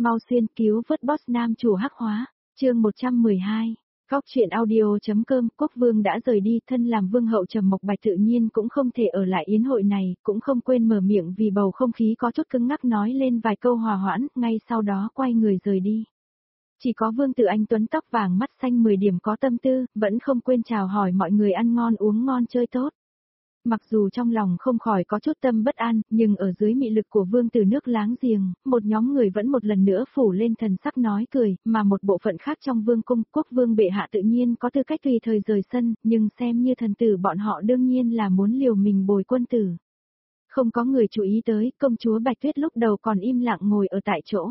Mau xuyên cứu vớt boss nam chủ hắc hóa, chương 112. Góc truyện audio.com. Quốc vương đã rời đi, thân làm vương hậu Trầm Mộc Bạch tự nhiên cũng không thể ở lại yến hội này, cũng không quên mở miệng vì bầu không khí có chút cứng ngắc nói lên vài câu hòa hoãn, ngay sau đó quay người rời đi. Chỉ có Vương Tử Anh Tuấn tóc vàng mắt xanh 10 điểm có tâm tư, vẫn không quên chào hỏi mọi người ăn ngon uống ngon chơi tốt. Mặc dù trong lòng không khỏi có chút tâm bất an, nhưng ở dưới mị lực của vương tử nước láng giềng, một nhóm người vẫn một lần nữa phủ lên thần sắc nói cười, mà một bộ phận khác trong vương cung, quốc vương bệ hạ tự nhiên có tư cách tùy thời rời sân, nhưng xem như thần tử bọn họ đương nhiên là muốn liều mình bồi quân tử. Không có người chú ý tới, công chúa Bạch Tuyết lúc đầu còn im lặng ngồi ở tại chỗ.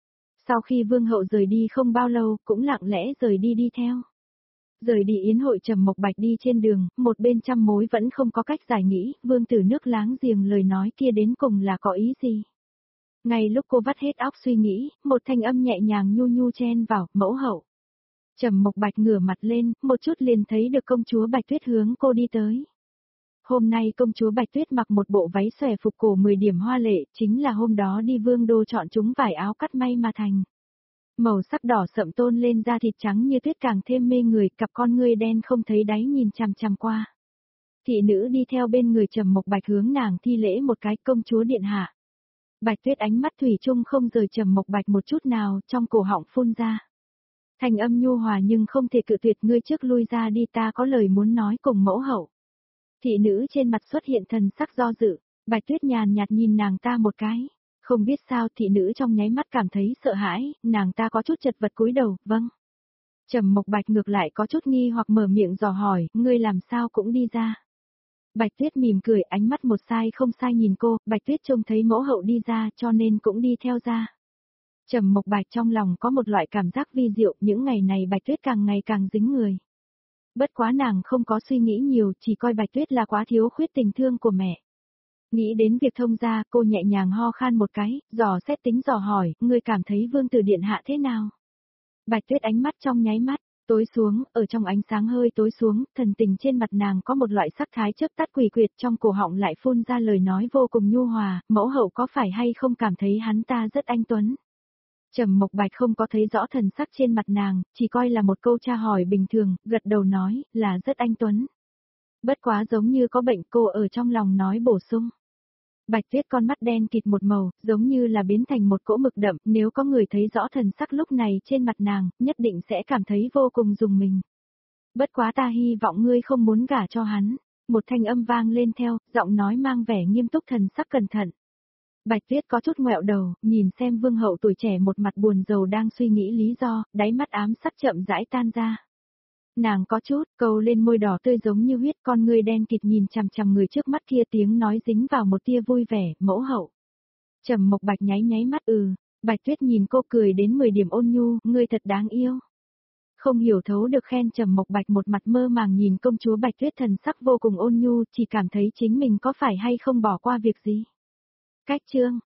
Sau khi vương hậu rời đi không bao lâu, cũng lặng lẽ rời đi đi theo. Rời đi yến hội Trầm Mộc Bạch đi trên đường, một bên trăm mối vẫn không có cách giải nghĩ, vương tử nước láng giềng lời nói kia đến cùng là có ý gì. Ngay lúc cô vắt hết óc suy nghĩ, một thanh âm nhẹ nhàng nhu nhu chen vào, mẫu hậu. Trầm Mộc Bạch ngửa mặt lên, một chút liền thấy được công chúa Bạch Tuyết hướng cô đi tới. Hôm nay công chúa Bạch Tuyết mặc một bộ váy xòe phục cổ 10 điểm hoa lệ, chính là hôm đó đi vương đô chọn chúng vải áo cắt may mà thành. Màu sắc đỏ sậm tôn lên da thịt trắng như tuyết càng thêm mê người, cặp con ngươi đen không thấy đáy nhìn chằm chằm qua. Thị nữ đi theo bên người Trầm Mộc Bạch hướng nàng thi lễ một cái, công chúa điện hạ. Bạch Tuyết ánh mắt thủy chung không rời Trầm Mộc Bạch một chút nào, trong cổ họng phun ra. Thành âm nhu hòa nhưng không thể cự tuyệt, ngươi trước lui ra đi, ta có lời muốn nói cùng mẫu hậu. Thị nữ trên mặt xuất hiện thần sắc do dự, Bạch Tuyết nhàn nhạt nhìn nàng ta một cái. Không biết sao thị nữ trong nháy mắt cảm thấy sợ hãi, nàng ta có chút chật vật cúi đầu, vâng. Trầm Mộc Bạch ngược lại có chút nghi hoặc mở miệng dò hỏi, ngươi làm sao cũng đi ra. Bạch Tuyết mỉm cười, ánh mắt một sai không sai nhìn cô, Bạch Tuyết trông thấy mẫu hậu đi ra cho nên cũng đi theo ra. Trầm Mộc Bạch trong lòng có một loại cảm giác vi diệu, những ngày này Bạch Tuyết càng ngày càng dính người. Bất quá nàng không có suy nghĩ nhiều, chỉ coi Bạch Tuyết là quá thiếu khuyết tình thương của mẹ. Nghĩ đến việc thông gia, cô nhẹ nhàng ho khan một cái, dò xét tính dò hỏi, ngươi cảm thấy vương tử điện hạ thế nào? Bạch Tuyết ánh mắt trong nháy mắt, tối xuống, ở trong ánh sáng hơi tối xuống, thần tình trên mặt nàng có một loại sắc thái chớp tắt quỷ quyệt, trong cổ họng lại phun ra lời nói vô cùng nhu hòa, mẫu hậu có phải hay không cảm thấy hắn ta rất anh tuấn? Trầm Mộc Bạch không có thấy rõ thần sắc trên mặt nàng, chỉ coi là một câu tra hỏi bình thường, gật đầu nói, là rất anh tuấn. Bất quá giống như có bệnh, cô ở trong lòng nói bổ sung. Bạch Tuyết con mắt đen kịt một màu, giống như là biến thành một cỗ mực đậm, nếu có người thấy rõ thần sắc lúc này trên mặt nàng, nhất định sẽ cảm thấy vô cùng rùng mình. Bất quá ta hy vọng ngươi không muốn gả cho hắn, một thanh âm vang lên theo, giọng nói mang vẻ nghiêm túc thần sắc cẩn thận. Bạch Tuyết có chút ngoẹo đầu, nhìn xem vương hậu tuổi trẻ một mặt buồn rầu đang suy nghĩ lý do, đáy mắt ám sắc chậm rãi tan ra. Nàng có chút, câu lên môi đỏ tươi giống như huyết, con ngươi đen kịt nhìn chằm chằm người trước mắt kia, tiếng nói dính vào một tia vui vẻ, mẫu hậu. Trầm Mộc Bạch nháy nháy mắt Bạch Tuyết nhìn cô cười đến 10 điểm ôn nhu, ngươi thật đáng yêu. Không hiểu thấu được khen Trầm Mộc Bạch một mặt mơ màng nhìn công chúa Bạch Tuyết thần sắc vô cùng ôn nhu, chỉ cảm thấy chính mình có phải hay không bỏ qua việc gì. Cách chương,